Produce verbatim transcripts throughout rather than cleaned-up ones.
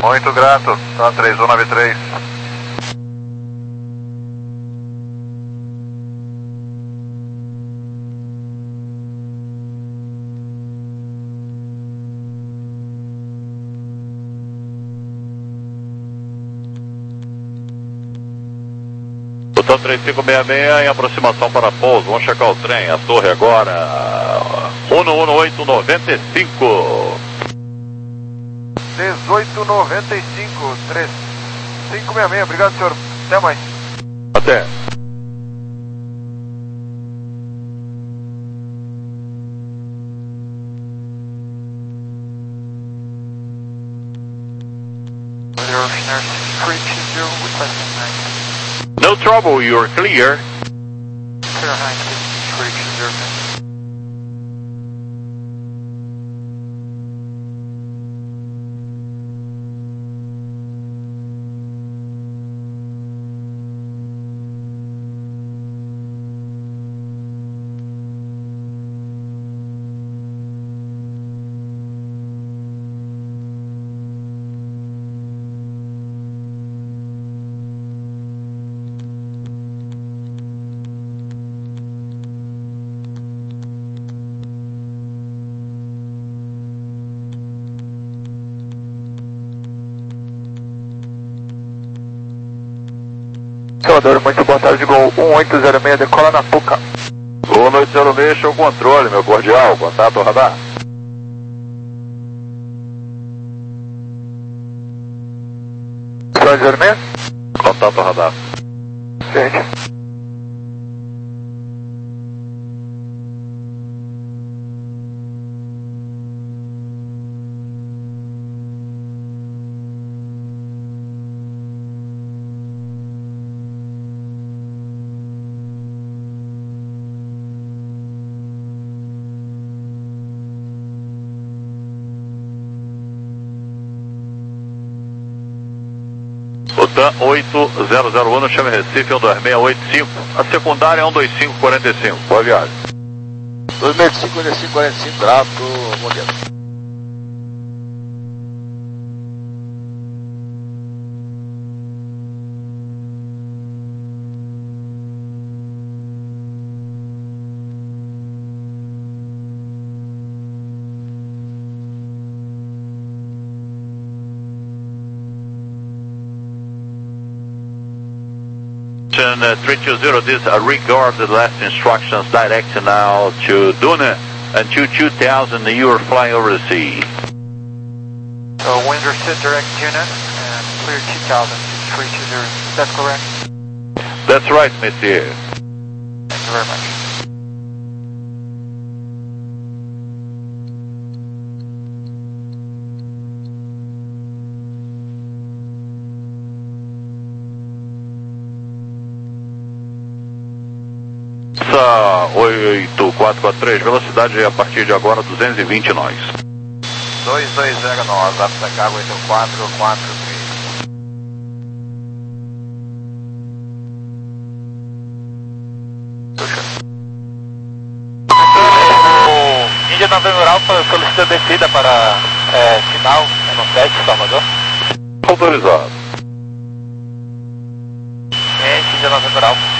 Muito grato, tá três um nove três. Botão três cinco seis seis em aproximação para pouso. Vamos checar o trem, a torre agora. um um oito nove cinco. dezoito noventa e cinco, três cinco seis seis, obrigado senhor, até mais. Até. No trouble, you're clear. Salvador, muito boa tarde, Gol um oito zero seis, decola na Puca. Gol um oito zero seis, show controle, meu cordial, contato radar. um zero seis? Contato radar. Gente. Botão oito zero zero um, chame Recife um dois seis oito cinco. A secundária é um dois cinco quatro cinco. Boa viagem. dois seis cinco, quarenta e cinco, quarenta e cinco, grato, modelo. Uh, three two zero, this uh, regard the last instructions, direct now to Duna and to two thousand, you are flying over the sea. So wind reset direct Duna and clear two thousand, three two zero, is that correct? That's right, monsieur. Thank you very much. oito quatro quatro três, velocidade a partir de agora duzentos e vinte nós. dois dois zero nove, Chicago oito quatro quatro três. O Índia Novembro Alfa solicita descida para é, final no sete, Salvador. Autorizado. Índia Índia Novembro Alfa.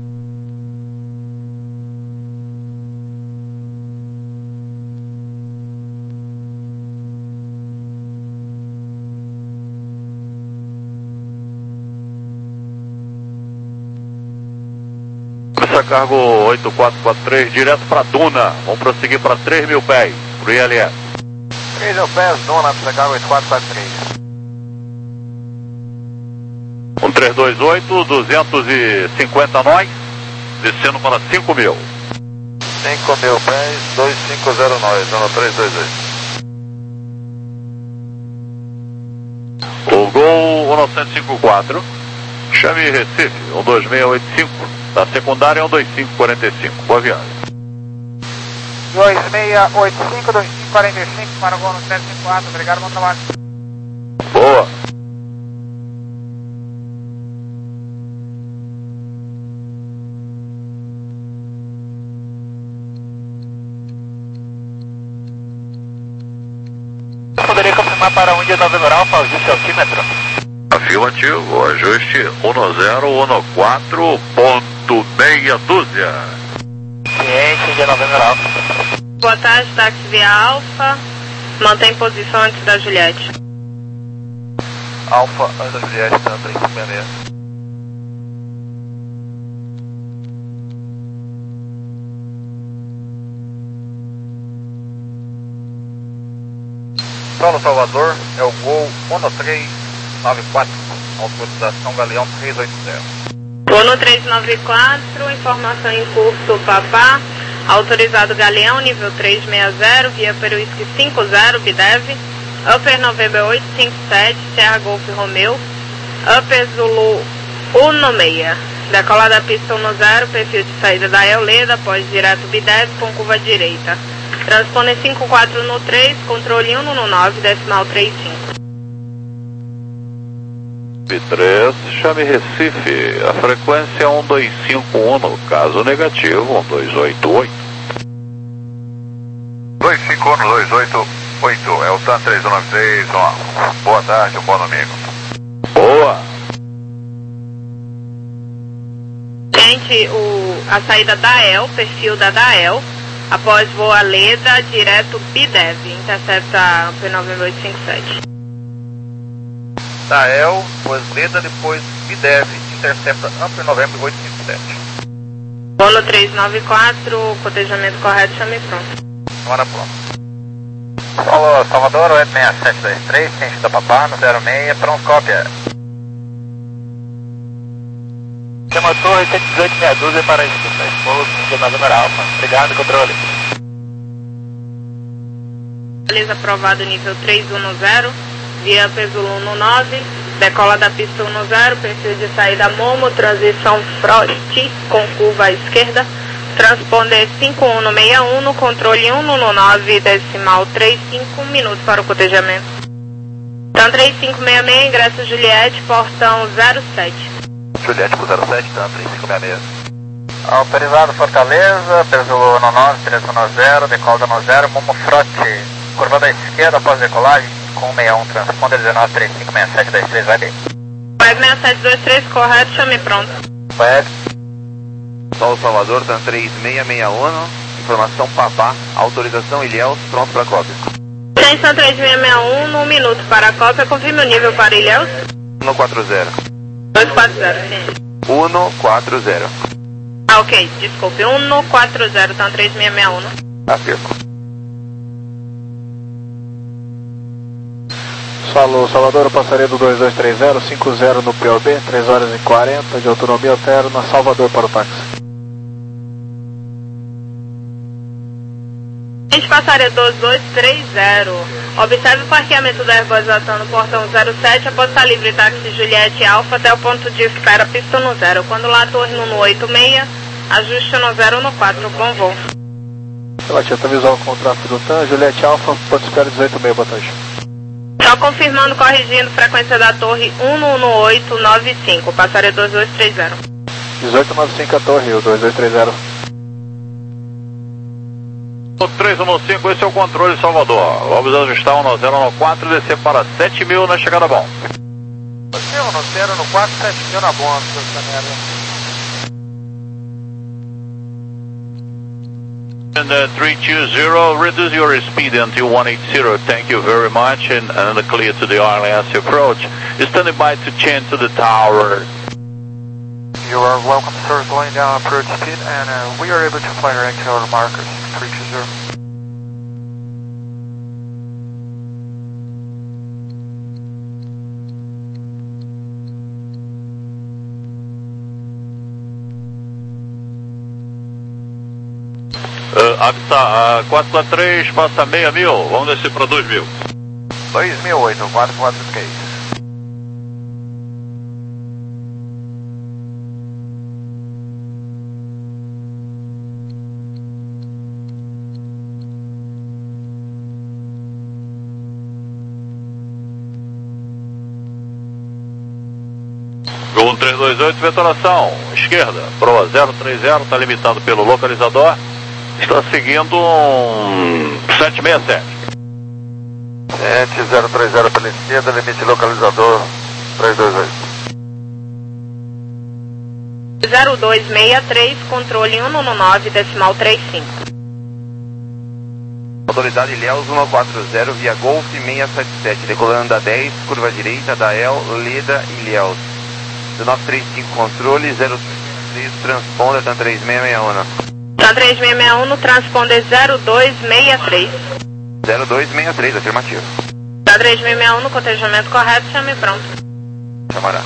Cargo oito quatro quatro três, direto para Duna. Vamos prosseguir para três mil pés, pro I L S. três mil pés, Duna, Chicago oito quatro quatro três. um três dois oito, duzentos e cinquenta nós, descendo para cinco mil. cinco mil pés, dois cinco zero nove, Duna três dois oito. O Gol um nove cinco quatro, chame Recife um dois seis oito cinco. Da secundária é um dois cinco quatro cinco. Boa viagem. dois seis oito cinco, dois cinco quatro cinco para o Gol no sete cinco quatro. Obrigado, bom trabalho. Boa. Poderia confirmar para para o Índia Novembro Alfa, ajuste altímetro. Afirmativo, ajuste um zero um quatro ponto meia dúzia. Ciente, Índia Novembro Alfa. Boa tarde, táxi via Alfa. Mantém posição antes da Juliette. Alfa, antes da Juliette, tá três cinco seis seis. Solo Salvador, é o Gol um três nove quatro, autorização Galeão três oito zero. Gol três nove quatro, informação em curso Papá, autorizado Galeão, nível três seis zero, via Peruísque cinco zero, Bidev, Upper November oito cinco sete, Serra Golf Romeu, Upper Zulu um seis, decola da pista um zero, perfil de saída da Euleda, após direto Bidev com curva direita. Transponder cinco quatro no três, controle um no nove, decimal três cinco. três, chame Recife, a frequência é um dois cinco um, no caso negativo, um dois oito oito. dois cinco um, dois oito oito, é o TAN três um nove três, boa tarde, um bom domingo. Boa! Gente, o, a saída da E L, perfil da da E L, após voo Aleda, direto Bidev, intercepta P nove oito cinco sete. Tael, depois Leda, depois Bidev, intercepta Ampli Novembro oito cinco sete. Bolo três nove quatro, cotejamento correto, chame pronto. Hora pronto. Solo Salvador, oito seis sete dois três, ciente da Papá, no zero seis, pronto, cópia. Chama Torre cento e dezoito meia dúzia para instituições, Bolo Índia Novembro Alfa. Obrigado, controle. Beleza, aprovado nível três um zero, via Pesul um nove, decola da pista um zero, perfil de saída Momo, transição Frost com curva à esquerda, transponder cinco um seis um, controle um no nove, decimal três cinco, minuto para o cotejamento. Então três cinco seis seis, ingresso Juliette, portão zero sete. Juliette pro zero sete, TAN três cinco seis seis. Autorizado Fortaleza, Pesul um nove, três um zero, decola no zero, Momo Frost, curva da esquerda após decolagem, com um seis um, transponder dezenove três cinco seis sete dois três, vai bem. Web seis sete dois três, correto, chame pronto. Web. Solo Salvador, TAN três seis seis um, informação Papá, autorização Ilhéus, pronto para cópia. Extensão três seis seis um, um minuto para a cópia, confirme o nível para Ilhéus. um quatro zero. dois quatro zero, sim. um quatro zero. Ah, ok, desculpe, um quatro zero, então três seis seis um. Afirmo. Solo Salvador, passaria do dois dois três zero, cinco zero no P O B, três horas e quarenta de autonomia alterna, Salvador para o táxi. A gente passaria dois dois três zero. Observe o parqueamento da Airbusação no portão zero sete, após estar livre táxi Juliette Alfa até o ponto de espera pista no zero. Quando lá torre no oito seis, ajuste no zero no quatro, bom voo. Relativo visual com o tráfego do TAN, Juliette Alfa, ponto de espera dezoito seis, boa tarde. Só confirmando, corrigindo, frequência da torre um um oito nove cinco, passaria dois dois três zero. dezoito nove cinco a torre, o dois dois três zero. três um cinco, esse é o controle Salvador. Vamos ajustar um zero um quatro, descer para sete mil na chegada bom. um zero um quatro, sete mil na bomba, essa merda. And uh, three two zero, reduce your speed until one eighty. Thank you very much, and, and clear to the R L S approach. Standing by to change to the tower. You are welcome, sir. Going down approach speed, and uh, we are able to fly your angular markers. three two zero. Uh, Avista, uh, quatro quatro três, passa meia mil, vamos descer para dois mil. dois mil e oito, quatro quatro três. um três dois oito, vetoração, esquerda, proa zero três zero, está limitado pelo localizador, está seguindo um sete seis sete. sete zero três zero pela esquerda, limite localizador três dois oito. zero dois seis três, controle cento e nove, decimal trinta e cinco. Autoridade Ilhéus cento e quarenta via Golf seiscentos e setenta e sete, decolando da dez, curva direita da El, Leda, Ilhéus. dezenove trinta e cinco, controle zero três transponder, TAM três seis seis um. TAM três seis seis um, transponder zero dois seis três. zero dois seis três, afirmativo. TAM três seis seis um, no cotejamento correto, chame pronto. Chamará.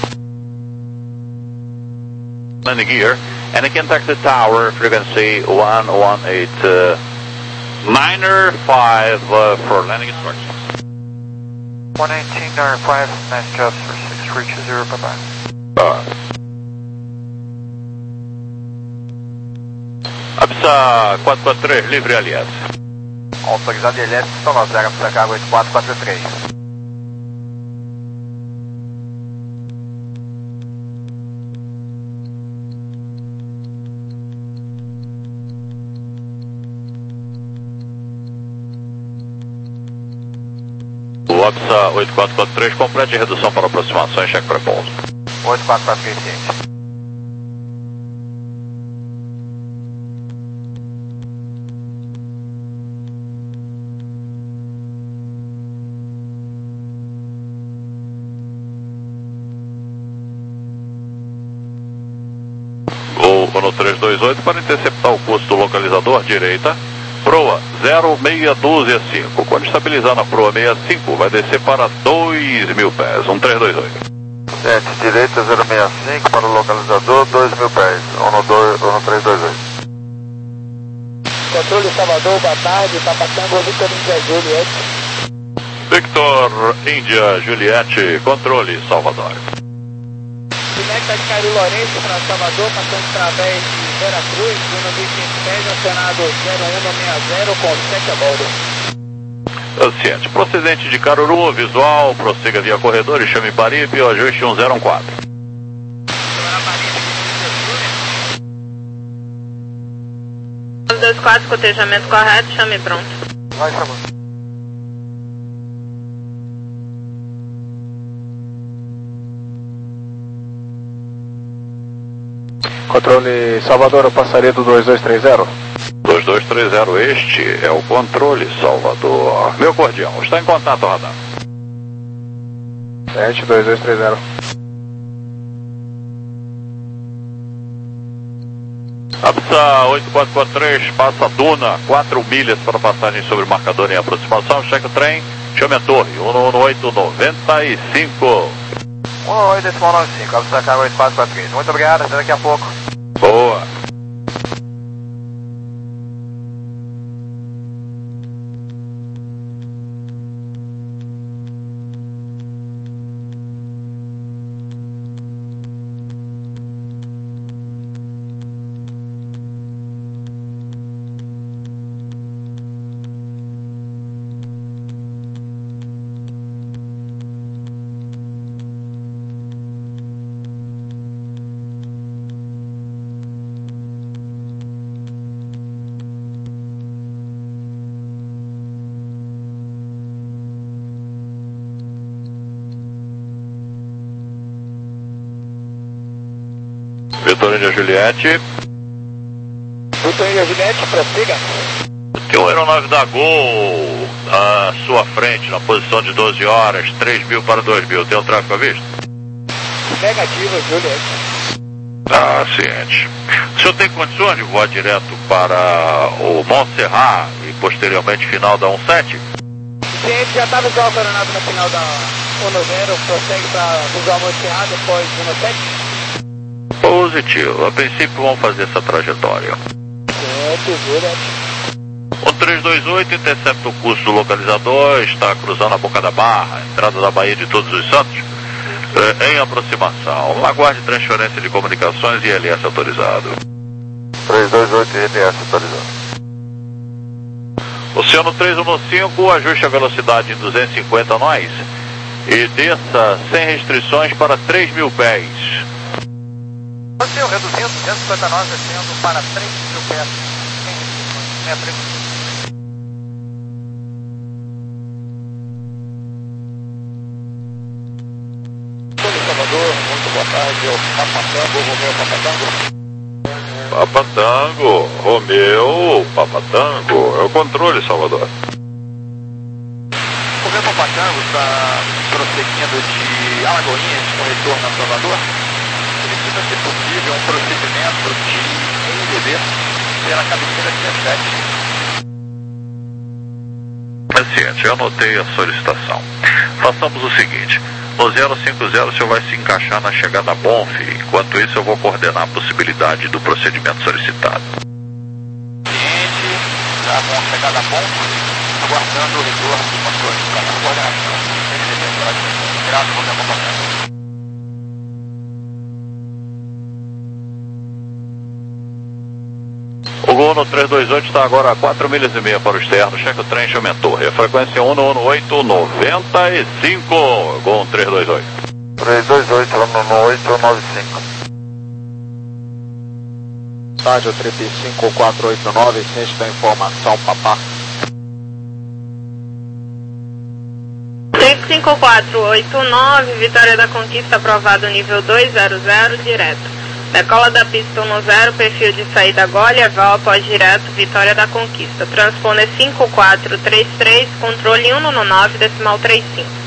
Landing gear, and again contact the tower, frequency one one eight niner five uh, for landing instructions. one nineteen niner five, nice job for six three two zero, bye bye. Uh. Absa quatro quatro três, livre L S. Autorizado L S, São zero, para carga oito quatro quatro três. O Absa oito quatro quatro três, complete redução para aproximação e cheque para pouso. oito quatro quatro três sete. Gol no três dois oito para interceptar o curso do localizador, direita. Proa zero seis um dois cinco. Quando estabilizar na proa sessenta e cinco, vai descer para dois mil pés. um três dois oito. sete, direita zero seis cinco para o localizador, dois mil pés. um três dois oito. Controle Salvador, boa tarde. Papa Tango, Victor Índia Juliette. Victor Índia Juliette, controle Salvador. Conecta de Cairo Lourenço para Salvador, passando através de Veracruz, Bruno mil e quinhentos pés, acionado zero um sessenta com sete a bordo. Ciente. Procedente de Caruru, visual, prossiga via corredor e chame Baribe, o ajuste um zero um quatro. um dois quatro, cotejamento correto, chame pronto. Vai, chamou. Controle Salvador, eu passaria do dois dois três zero. dois dois três zero, este é o controle Salvador. Meu cordial, está em contato, radar. sete dois dois três zero. Absa oito quatro quatro três, passa Duna, quatro milhas para passagem sobre o marcador em aproximação, cheque o trem, chame a torre, um um oito nove cinco. um oito nove cinco, Absa carga oito quatro quatro três. Muito obrigado, até daqui a pouco. Boa. Vitor Índia Juliette. Vitor Índia Juliette, prossiga. Tem uma aeronave da Gol à sua frente, na posição de doze horas, três mil para dois mil. Tem o tráfego à vista? Negativo, Juliette. Ah, ciente. O senhor tem condições de voar direto para o Montserrat e posteriormente final da sete? Ciente, já está visual com a aeronave na final da zero, prossegue para visual Montserrat, depois sete. Positivo. A princípio vamos fazer essa trajetória. Certo, Juliette. O três dois oito intercepta o curso do localizador, está cruzando a Boca da Barra, entrada da Baía de Todos os Santos, eh, em aproximação. Aguarde transferência de comunicações e I L S autorizado. três dois oito, I L S autorizado. Oceano três um cinco, ajuste a velocidade em duzentos e cinquenta nós e desça sem restrições para três mil pés. Oceano reduzindo, duzentos e cinquenta nós, descendo para três mil pés. boa tarde, eu Papatango, Romeu Papatango. Papatango, Romeu, Papatango, é o controle, Salvador. O Romeu Papatango está prosseguindo de Alagoinhas com retorno a Salvador. Solicita, se possível, um procedimento de N D B pela cabeceira dezessete. Paciente, eu anotei a solicitação. Façamos o seguinte, no zero cinco zero o senhor vai se encaixar na chegada B O N F, enquanto isso eu vou coordenar a possibilidade do procedimento solicitado. Cliente, já com a chegada B O N F, aguardando o retorno do controle para a coordenação. Graças ao meu comportamento. O Gol no três dois oito está agora a quatro milhas e meia para o externo, cheque o trem aumentou, frequência um no oito noventa e cinco, Gol três dois oito. três dois oito, no oito nove cinco. Estádio trip cinco quatro oito nove, ciente da informação, papá. trip cinco quatro oito nove, Vitória da Conquista, aprovado nível dois zero zero, direto. Decola da pista um zero, perfil de saída Gólea, val após direto, Vitória da Conquista. Transponder cinco quatro três três, controle um nove, decimal trinta e cinco.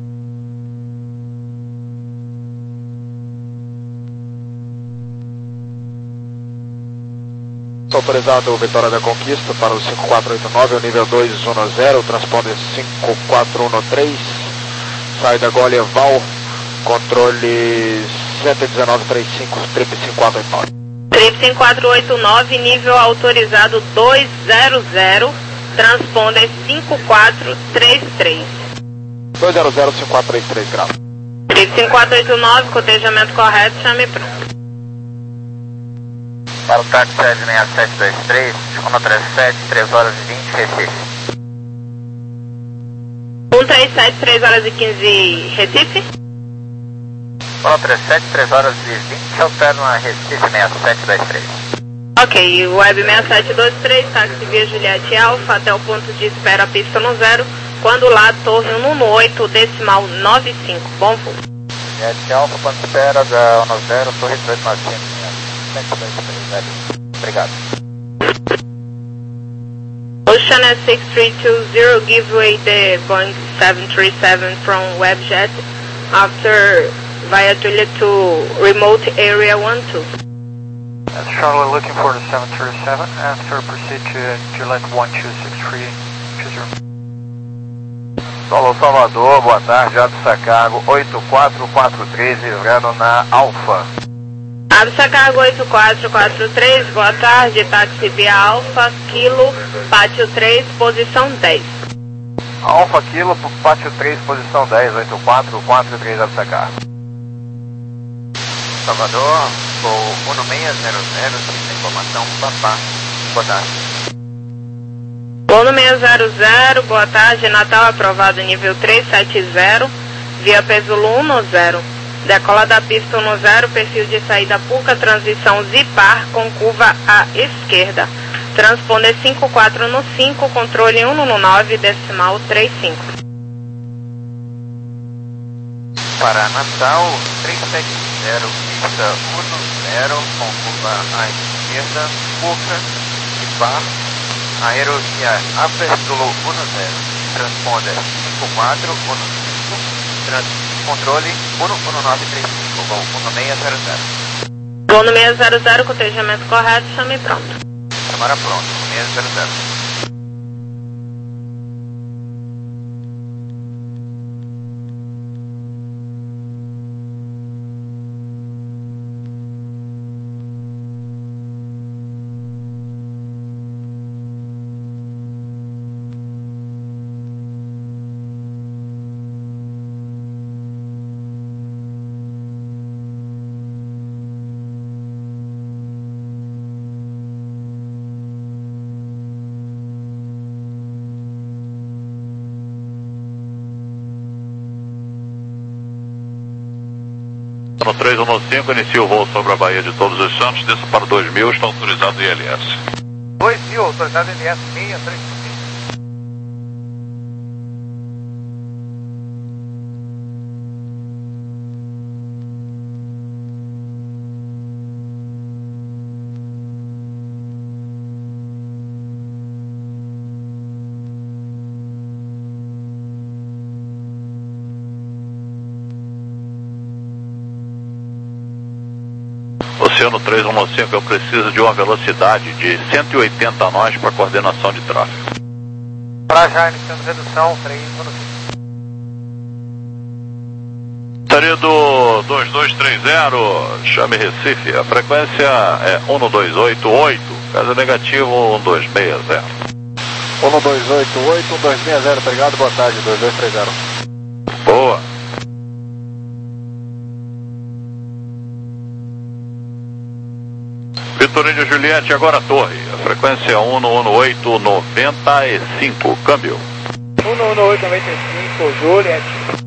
Autorizado Vitória da Conquista para o cinco quatro oito nove, o nível dois um zero, transponder cinco quatro um três, saída Gólea, val, controle cento e dezenove trinta e cinco, trip cinco quatro oito nove. Trip cinco quatro oito nove, nível autorizado dois zero zero, transponder cinco quatro três três. dois zero zero cinco quatro três três, grau. Trip cinco quatro oito nove, cotejamento correto, chame pronto. Para o táxi sete seis sete dois três, Chicona três sete, três horas e vinte, Recife. um três sete, três horas e quinze, Recife. Chicona três sete, três horas e vinte, alterna Recife seis sete dois três. Ok, Web seis sete dois três, táxi via Juliette Alfa, até o ponto de espera, pista no zero, quando lá, torre um no oito, decimal nove cinco, bom voo. Juliette Alfa, ponto de espera, da um zero, torre três nove cinco. Obrigado. Ocean S six three two zero, give way the Boeing seven three seven from Webjet after via Juliet to remote area one two. That's Charlotte looking for the seven three seven, after proceed to Juliet one two six three two zero. Solo Salvador, boa tarde, Absa Cargo oito quatro quatro três, livrando na Alfa. Absa Cargo oito quatro quatro três, boa tarde, táxi via Alfa, Kilo, Pátio três, posição dez. Alfa Kilo, Pátio três, posição dez, oito quatro quatro três, Absa Cargo. Salvador, voo um seis zero zero, sem informação, papá, boa tarde. Voo no seis zero zero, boa tarde, Natal aprovado nível três sete zero, via Pesulo um zero. Decola da pista um zero, perfil de saída Puca, transição Zipar com curva à esquerda. Transponder cinco quatro no cinco, controle um no nove, decimal trinta e cinco. Para Natal, três sete zero, pista um zero, com curva à esquerda, Puca, Zipar, aerovia Apertulo um zero, transponder cinco quatro um cinco, trans controle um um nove três cinco, voo um seis zero zero. Voo no seis zero zero, cotejamento correto, chame pronto. Câmara pronto, seis zero zero. No três um cinco, inicia o voo sobre a Baía de Todos os Santos, desça para dois mil, está autorizado o I L S. dois mil, autorizado I L S seis três cinco. Oceano três um cinco, eu preciso de uma velocidade de cento e oitenta nós para coordenação de tráfego. Para já, iniciando redução, três um cinco. Querido dois dois três zero, chame Recife, a frequência é um dois oito oito, caso negativo um dois seis zero. um dois oito oito, um dois seis zero, obrigado, boa tarde, dois dois três zero. Boa. Vitorino Juliette, agora Torre, a frequência é um um oito nove cinco, câmbio. um um oito nove cinco, Juliette.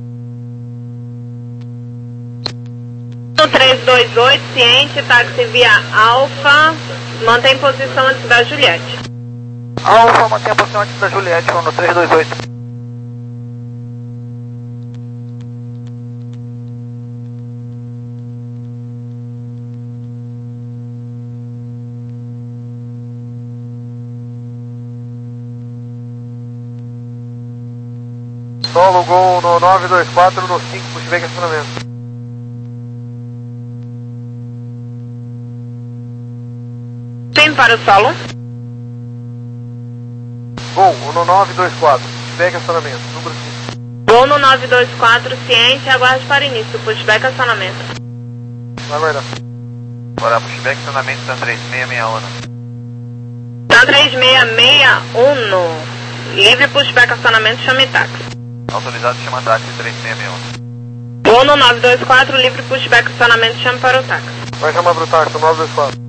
três dois oito, ciente, táxi via Alfa, mantém posição antes da Juliette. Alfa, mantém a posição antes da Juliette, um três dois oito. Solo Gol no nove dois quatro, no cinco, puxei aqui acionamento. Tem para o solo. Gol, no nove dois quatro, pushback acionamento, número cinco. Gol no nove dois quatro, ciente, aguarde para início, pushback acionamento. Vai aguardar. Bora, pushback acionamento, TAM três seis seis um. TAM três seis seis um, livre pushback acionamento, chame táxi. Autorizado, chama táxi três seis seis um. Gol no nove dois quatro, livre pushback acionamento, chame para o táxi. Vai chamar para o táxi, nove dois quatro.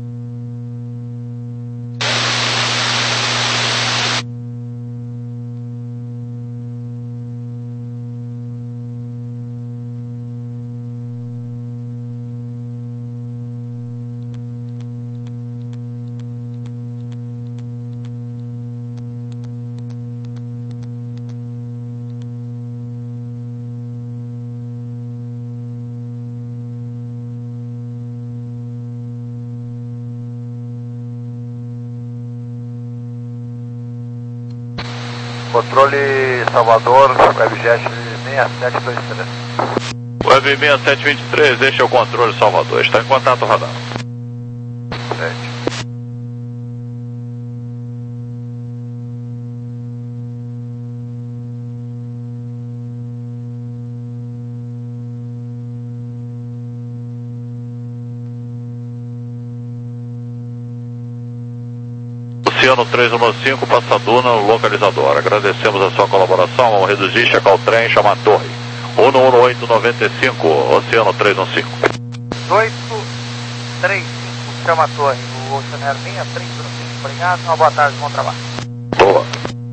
Controle Salvador, Webjet seis sete dois três. Web seis sete dois três, este é o controle Salvador, está em contato, radar. sete. Oceano três um cinco, Passaduna, localizador. Agradecemos a sua colaboração. Vamos reduzir, checar o trem, chamar a torre. um um oito nove cinco, Oceano três um cinco. oito três cinco, chama a torre. O Oceano seis três um cinco, obrigado. Uma boa tarde, bom trabalho. Boa.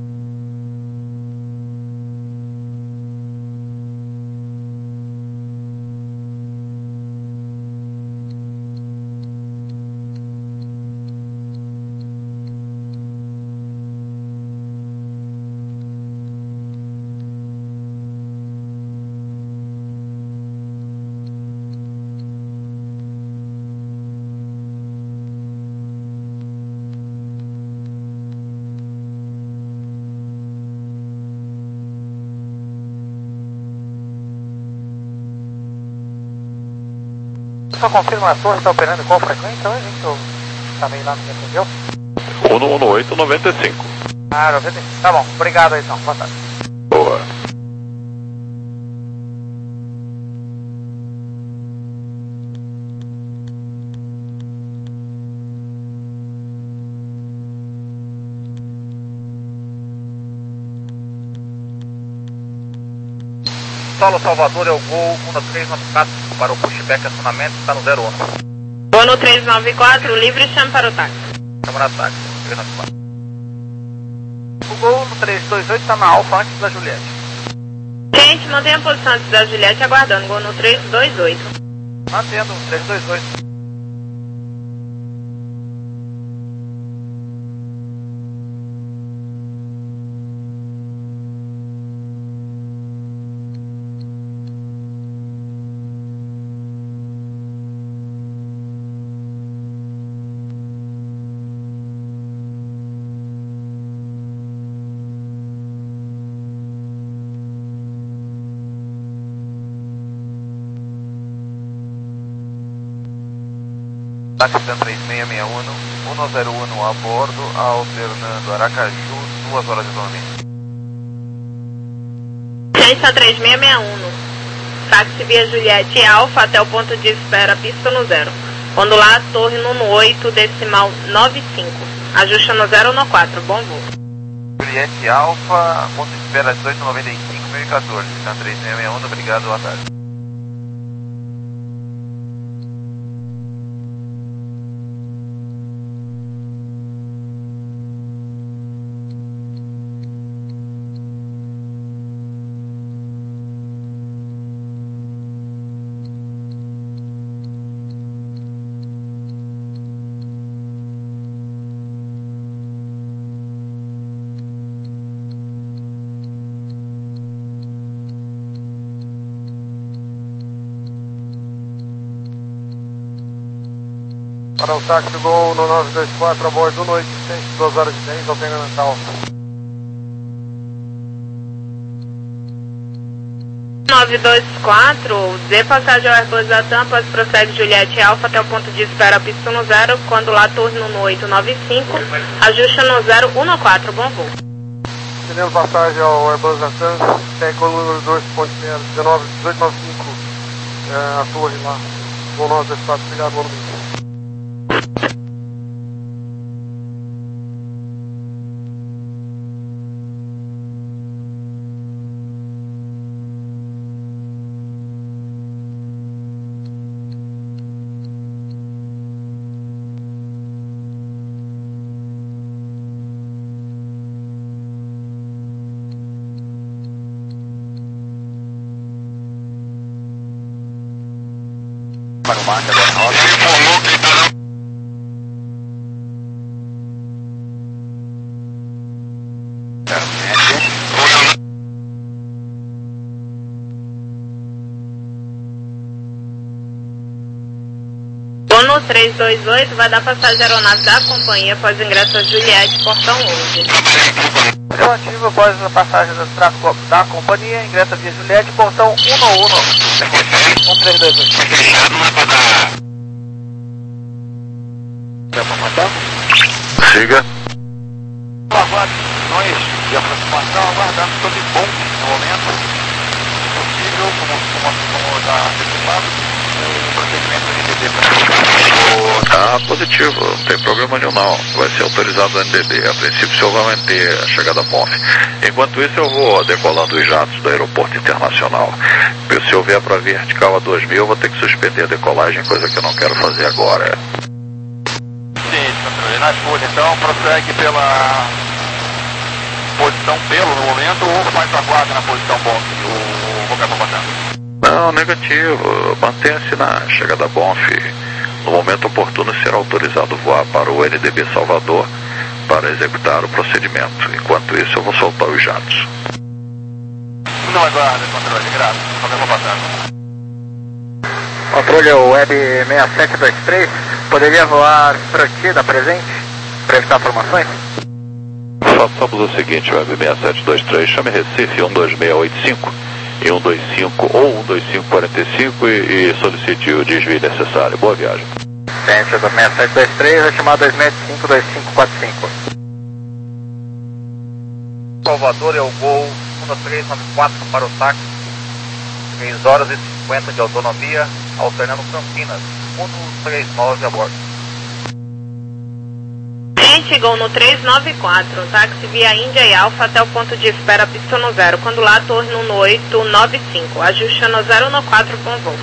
Só confirma a torre, está operando qual frequência hoje, hein? Que eu também lá não me entendeu. um um oito nove cinco. Ah, noventa e cinco. Tá bom, obrigado aí então, boa tarde. Boa. Solo Salvador é o Gol um três nove quatro para o pushback acionamento, está no zero um. Gol no três nove quatro, livre, chame para o táxi. Chama na táxi, três nove quatro. O Gol no três dois oito está na Alfa antes da Juliette. Gente, mantenha a posição antes da Juliette, aguardando. Gol no três dois oito. Mantendo, três dois oito. Táxi três seis seis um, um zero um a bordo, alternando Aracaju, duas horas de autonomia. Ciência três seis seis um, táxi via Juliette Alfa até o ponto de espera, pista no zero. Quando lá, torre no oito, decimal nove cinco. Ajuste no zero no quatro, bom voo. Juliette Alfa, ponto de espera dezoito noventa e cinco, mil e quatorze. Ciência três seis seis um, obrigado, boa tarde. Para o táxi Gol no nove dois quatro, a bordo no oitocentos, duas horas e dez, alternando Alfa. nove dois quatro, dê passagem ao Airbus Latam, após prossegue Juliette Alfa até o ponto de espera, pista no zero, quando lá torne no oito nove cinco, ajuste no zero um quatro, bom voo. Tendo passagem ao Airbus Latam, Teco número dois ponto zero, dezenove, dezoito noventa e cinco, é, a torre lá, Gol nove dois quatro, obrigado, bom domingo. Para o marca da rota. Bono três dois oito vai dar passagem à aeronave da companhia após o ingresso a Juliette, portão onze. Relativo após a passagem do tráfego da companhia, ingressa via Juliette, portão um um. um três dois oito. Quer formatar? Siga. Nós de aproximação aguardando sobre bom no momento. Possível, como, como, como está antecipado, o procedimento do N D B. Tá positivo, não tem problema nenhum não. Vai ser autorizado o N D B. A princípio o senhor vai manter a chegada a P O F. Enquanto isso eu vou decolando os jatos do aeroporto internacional. Se eu vier para vertical a dois mil, eu vou ter que suspender a decolagem, coisa que eu não quero fazer agora. Sim, controle. Na escuta, então, prossegue pela posição pelo no momento ou faz a guarda na posição bom, o Roberto Batano? Não, negativo. Mantenha-se na chegada a B O F. No momento oportuno será autorizado voar para o N D B Salvador para executar o procedimento. Enquanto isso eu vou soltar os jatos. Não aguarda, controle, graças. Roberto Batano. Controle, o Web seis sete dois três, poderia voar Frotida presente para evitar formações? Façamos o seguinte, Web seis sete dois três, chame Recife um dois seis oito cinco e um dois cinco ou um dois cinco quatro cinco e, e solicite o desvio necessário. Boa viagem. Ciência do seis sete dois três, vai chamar dois seis cinco dois cinco quatro cinco. Salvador é o Gol um três nove quatro para o táxi, três horas e cinquenta de autonomia, alternando Campinas, um três nove a bordo. Gente, Gol no três nove quatro, táxi via Índia e Alfa até o ponto de espera, pista no zero, quando lá torre no oito nove cinco, ajuste no zero no quatro, bom voo.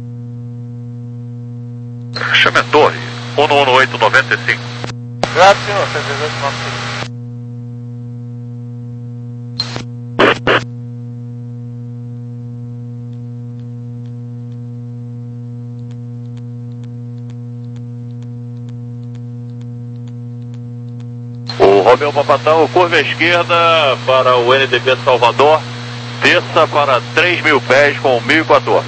Chame a torre, um um oito nove cinco. Graças, senhor, cento e dezoito nove cinco. O Romeu Papatão, curva esquerda para o N D B Salvador, desça para três mil pés com mil e quatorze.